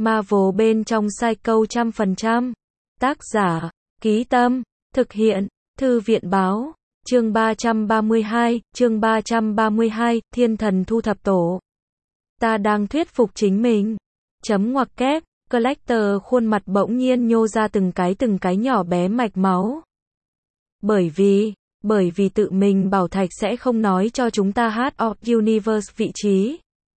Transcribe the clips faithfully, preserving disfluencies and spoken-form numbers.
Marvel bên trong Psycho trăm phần trăm. Tác giả, Ký Tâm, thực hiện, Thư viện Báo. Chương ba trăm ba mươi hai, chương ba trăm ba mươi hai, Thiên Thần Thu Thập Tổ. Ta đang thuyết phục chính mình. Chấm ngoặc kép, Collector khuôn mặt bỗng nhiên nhô ra từng cái từng cái nhỏ bé mạch máu. Bởi vì, bởi vì tự mình bảo thạch sẽ không nói cho chúng ta Heart of Universe vị trí.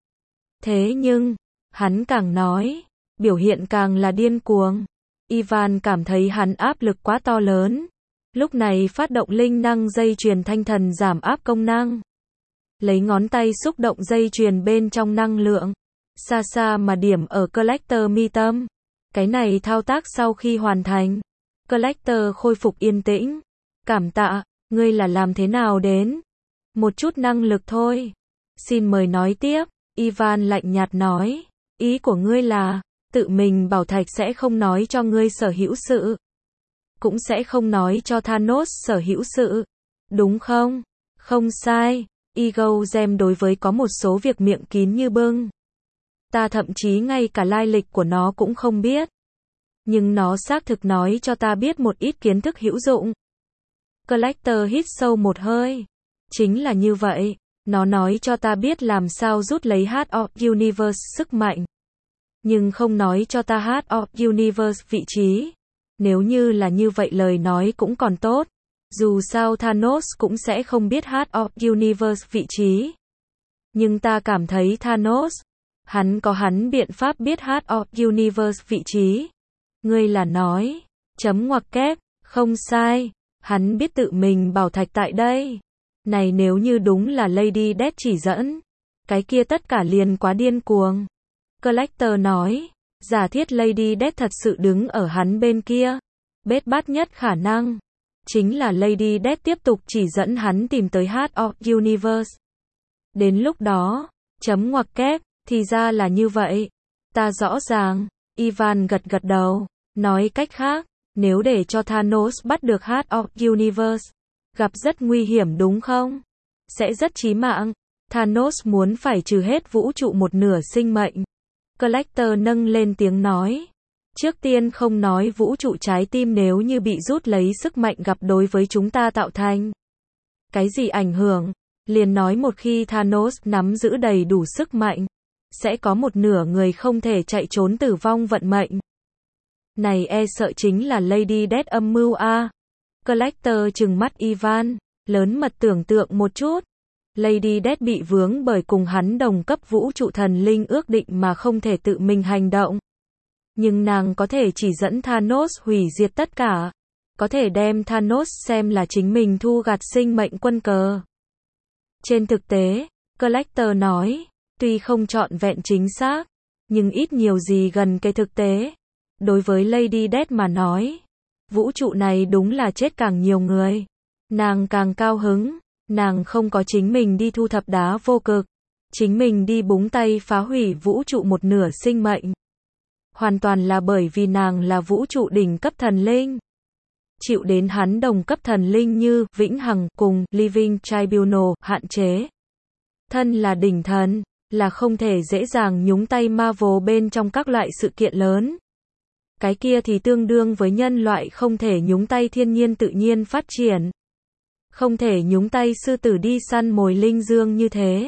Thế nhưng, hắn càng nói, biểu hiện càng là điên cuồng. Ivan cảm thấy hắn áp lực quá to lớn. Lúc này phát động linh năng dây chuyền thanh thần giảm áp công năng. Lấy ngón tay xúc động dây chuyền bên trong năng lượng. Xa xa mà điểm ở Collector mi tâm. Cái này thao tác sau khi hoàn thành. Collector khôi phục yên tĩnh. Cảm tạ, ngươi là làm thế nào đến? Một chút năng lực thôi. Xin mời nói tiếp. Ivan lạnh nhạt nói. Ý của ngươi là, tự mình bảo thạch sẽ không nói cho ngươi sở hữu sự. Cũng sẽ không nói cho Thanos sở hữu sự. Đúng không? Không sai. Ego Gem đối với có một số việc miệng kín như bưng. Ta thậm chí ngay cả lai lịch của nó cũng không biết. Nhưng nó xác thực nói cho ta biết một ít kiến thức hữu dụng. Collector hít sâu một hơi. Chính là như vậy. Nó nói cho ta biết làm sao rút lấy Heart of Universe sức mạnh. Nhưng không nói cho ta Heart of Universe vị trí. Nếu như là như vậy lời nói cũng còn tốt. Dù sao Thanos cũng sẽ không biết Heart of Universe vị trí. Nhưng ta cảm thấy Thanos, hắn có hắn biện pháp biết Heart of Universe vị trí. Ngươi là nói, chấm ngoặc kép, không sai, hắn biết tự mình bảo thạch tại đây. Này nếu như đúng là Lady Death chỉ dẫn, cái kia tất cả liền quá điên cuồng. Collector nói, giả thiết Lady Death thật sự đứng ở hắn bên kia, bết bát nhất khả năng chính là Lady Death tiếp tục chỉ dẫn hắn tìm tới Heart of Universe. Đến lúc đó, chấm ngoặc kép, thì ra là như vậy. Ta rõ ràng. Ivan gật gật đầu, nói cách khác, nếu để cho Thanos bắt được Heart of Universe, gặp rất nguy hiểm đúng không? Sẽ rất chí mạng. Thanos muốn phải trừ hết vũ trụ một nửa sinh mệnh. Collector nâng lên tiếng nói. Trước tiên không nói vũ trụ trái tim nếu như bị rút lấy sức mạnh gặp đối với chúng ta tạo thành. Cái gì ảnh hưởng? Liền nói một khi Thanos nắm giữ đầy đủ sức mạnh, sẽ có một nửa người không thể chạy trốn tử vong vận mệnh. Này e sợ chính là Lady Death âm mưu a. Collector trừng mắt Ivan, lớn mật tưởng tượng một chút. Lady Death bị vướng bởi cùng hắn đồng cấp vũ trụ thần linh ước định mà không thể tự mình hành động. Nhưng nàng có thể chỉ dẫn Thanos hủy diệt tất cả. Có thể đem Thanos xem là chính mình thu gặt sinh mệnh quân cờ. Trên thực tế, Collector nói, tuy không trọn vẹn chính xác, nhưng ít nhiều gì gần cái thực tế. Đối với Lady Death mà nói, vũ trụ này đúng là chết càng nhiều người. Nàng càng cao hứng, nàng không có chính mình đi thu thập đá vô cực. Chính mình đi búng tay phá hủy vũ trụ một nửa sinh mệnh. Hoàn toàn là bởi vì nàng là vũ trụ đỉnh cấp thần linh. Chịu đến hắn đồng cấp thần linh như Vĩnh Hằng cùng Living Tribunal hạn chế. Thân là đỉnh thần, là không thể dễ dàng nhúng tay Marvel bên trong các loại sự kiện lớn. Cái kia thì tương đương với nhân loại không thể nhúng tay thiên nhiên tự nhiên phát triển. Không thể nhúng tay sư tử đi săn mồi linh dương như thế.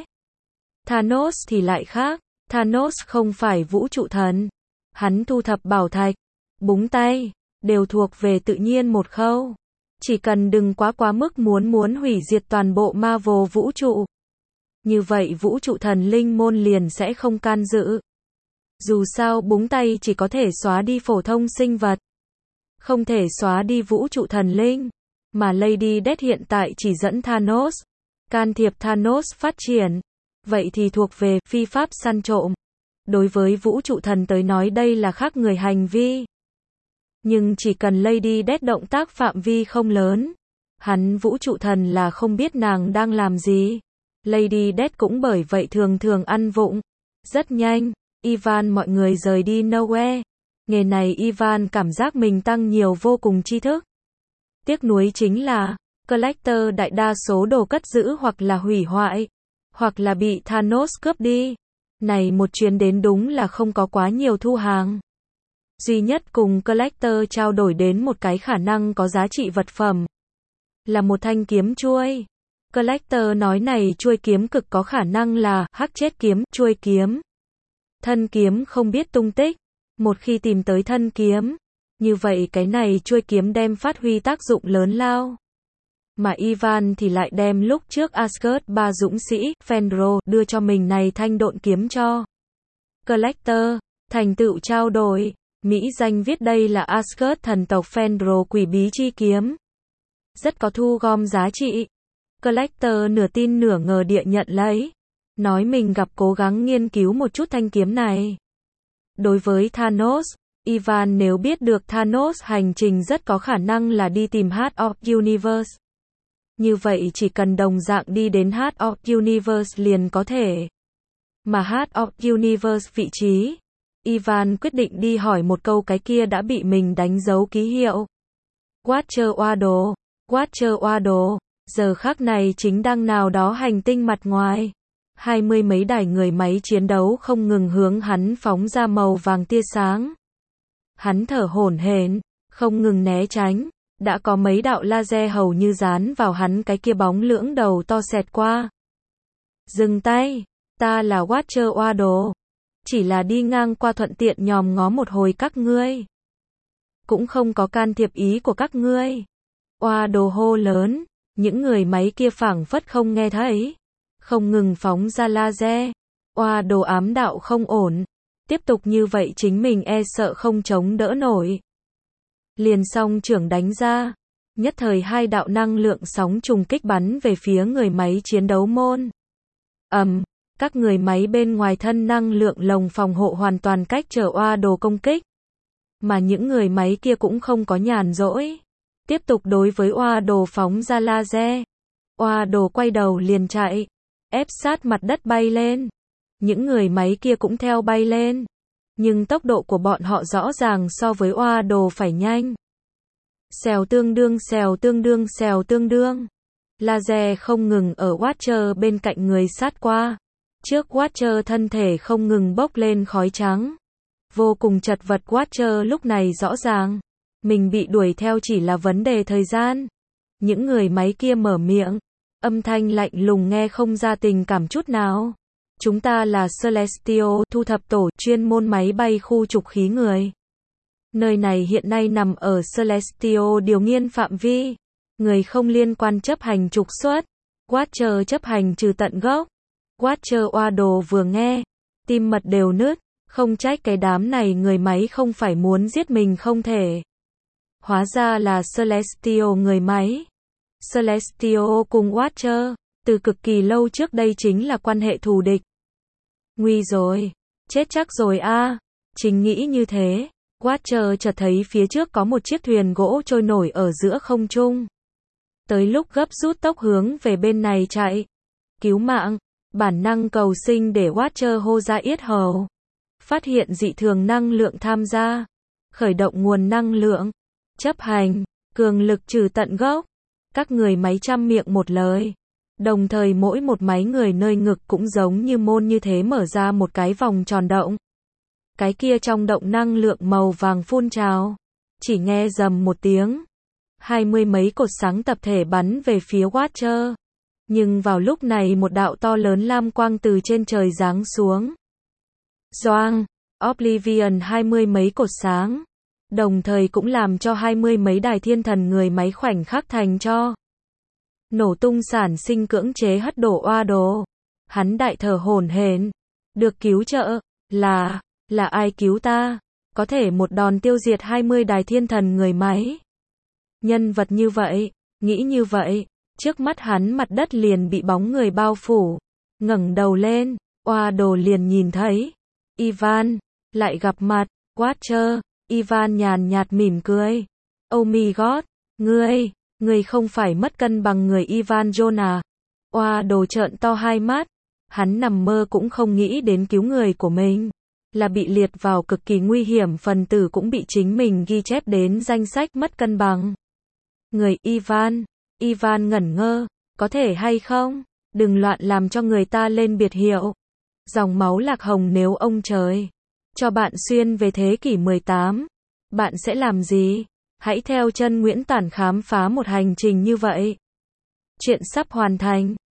Thanos thì lại khác. Thanos không phải vũ trụ thần. Hắn thu thập bảo thạch, búng tay, đều thuộc về tự nhiên một khâu. Chỉ cần đừng quá quá mức muốn muốn hủy diệt toàn bộ Marvel vũ trụ. Như vậy vũ trụ thần linh môn liền sẽ không can dự. Dù sao búng tay chỉ có thể xóa đi phổ thông sinh vật. Không thể xóa đi vũ trụ thần linh. Mà Lady Death hiện tại chỉ dẫn Thanos. Can thiệp Thanos phát triển. Vậy thì thuộc về phi pháp săn trộm. Đối với vũ trụ thần tới nói đây là khác người hành vi. Nhưng chỉ cần Lady Death động tác phạm vi không lớn. Hắn vũ trụ thần là không biết nàng đang làm gì. Lady Death cũng bởi vậy thường thường ăn vụng. Rất nhanh, Ivan mọi người rời đi nowhere. Nghề này Ivan cảm giác mình tăng nhiều vô cùng tri thức. Tiếc nuối chính là, Collector đại đa số đồ cất giữ hoặc là hủy hoại, hoặc là bị Thanos cướp đi. Này một chuyến đến đúng là không có quá nhiều thu hàng. Duy nhất cùng Collector trao đổi đến một cái khả năng có giá trị vật phẩm. Là một thanh kiếm chuôi. Collector nói này chuôi kiếm cực có khả năng là hắc chết kiếm, chuôi kiếm. Thân kiếm không biết tung tích. Một khi tìm tới thân kiếm, như vậy cái này chuôi kiếm đem phát huy tác dụng lớn lao. Mà Ivan thì lại đem lúc trước Asgard ba dũng sĩ, Fenrir, đưa cho mình này thanh độn kiếm cho Collector, thành tựu trao đổi. Mỹ danh viết đây là Asgard thần tộc Fenrir quỷ bí chi kiếm. Rất có thu gom giá trị. Collector nửa tin nửa ngờ địa nhận lấy. Nói mình gặp cố gắng nghiên cứu một chút thanh kiếm này. Đối với Thanos, Ivan nếu biết được Thanos hành trình rất có khả năng là đi tìm Heart of Universe. Như vậy chỉ cần đồng dạng đi đến Heart of Universe liền có thể. Mà Heart of Universe vị trí, Ivan quyết định đi hỏi một câu cái kia đã bị mình đánh dấu ký hiệu. Watcher Waddle, Watcher Waddle, giờ khắc này chính đang nào đó hành tinh mặt ngoài. Hai mươi mấy đài người máy chiến đấu không ngừng hướng hắn phóng ra màu vàng tia sáng. Hắn thở hổn hển, không ngừng né tránh. Đã có mấy đạo laser hầu như dán vào hắn cái kia bóng lưỡng đầu to xẹt qua. Dừng tay, ta là Watcher Waddle. Chỉ là đi ngang qua thuận tiện nhòm ngó một hồi các ngươi. Cũng không có can thiệp ý của các ngươi. Waddle hô lớn, những người máy kia phảng phất không nghe thấy. Không ngừng phóng ra laser. Waddle ám đạo không ổn. Tiếp tục như vậy chính mình e sợ không chống đỡ nổi. Liền song trưởng đánh ra. Nhất thời hai đạo năng lượng sóng trùng kích bắn về phía người máy chiến đấu môn. Ầm, các người máy bên ngoài thân năng lượng lồng phòng hộ hoàn toàn cách trở Waddle công kích. Mà những người máy kia cũng không có nhàn rỗi. Tiếp tục đối với Waddle phóng ra laser. Waddle quay đầu liền chạy. Ép sát mặt đất bay lên. Những người máy kia cũng theo bay lên. Nhưng tốc độ của bọn họ rõ ràng so với Waddle phải nhanh. Xèo tương đương xèo tương đương xèo tương đương. Laser không ngừng ở Watcher bên cạnh người sát qua. Trước Watcher thân thể không ngừng bốc lên khói trắng. Vô cùng chật vật Watcher lúc này rõ ràng. Mình bị đuổi theo chỉ là vấn đề thời gian. Những người máy kia mở miệng. Âm thanh lạnh lùng nghe không ra tình cảm chút nào. Chúng ta là Celestial thu thập tổ chuyên môn máy bay khu trục khí người. Nơi này hiện nay nằm ở Celestial điều nghiên phạm vi. Người không liên quan chấp hành trục xuất. Watcher chấp hành trừ tận gốc. Watcher Waddle vừa nghe. Tim mật đều nứt. Không trách cái đám này người máy không phải muốn giết mình không thể. Hóa ra là Celestial người máy. Celestial cùng Watcher. Từ cực kỳ lâu trước đây chính là quan hệ thù địch. Nguy rồi. Chết chắc rồi a. À. Chính nghĩ như thế. Watcher chợt thấy phía trước có một chiếc thuyền gỗ trôi nổi ở giữa không trung. Tới lúc gấp rút tốc hướng về bên này chạy. Cứu mạng. Bản năng cầu sinh để Watcher hô ra yết hầu. Phát hiện dị thường năng lượng tham gia. Khởi động nguồn năng lượng. Chấp hành. Cường lực trừ tận gốc. Các người máy trăm miệng một lời. Đồng thời mỗi một máy người nơi ngực cũng giống như môn như thế mở ra một cái vòng tròn động. Cái kia trong động năng lượng màu vàng phun trào. Chỉ nghe rầm một tiếng. Hai mươi mấy cột sáng tập thể bắn về phía Watcher. Nhưng vào lúc này một đạo to lớn lam quang từ trên trời giáng xuống. Doang, Oblivion hai mươi mấy cột sáng. Đồng thời cũng làm cho hai mươi mấy đài thiên thần người máy khoảnh khắc thành cho. Nổ tung sản sinh cưỡng chế hất đổ Waddle. Hắn đại thở hổn hển. Được cứu trợ. Là, là ai cứu ta? Có thể một đòn tiêu diệt hai mươi đài thiên thần người máy. Nhân vật như vậy, nghĩ như vậy. Trước mắt hắn mặt đất liền bị bóng người bao phủ. Ngẩng đầu lên, Waddle liền nhìn thấy. Ivan, lại gặp mặt, Watcher. Ivan nhàn nhạt mỉm cười. Oh my god, ngươi, ngươi không phải mất cân bằng người Ivan John à? Waddle trợn to hai mắt. Hắn nằm mơ cũng không nghĩ đến cứu người của mình. Là bị liệt vào cực kỳ nguy hiểm phần tử cũng bị chính mình ghi chép đến danh sách mất cân bằng. Người Ivan, Ivan ngẩn ngơ, có thể hay không? Đừng loạn làm cho người ta lên biệt hiệu. Dòng máu lạc hồng nếu ông trời cho bạn xuyên về thế kỷ mười tám, bạn sẽ làm gì? Hãy theo chân Nguyễn Tản khám phá một hành trình như vậy. Chuyện sắp hoàn thành.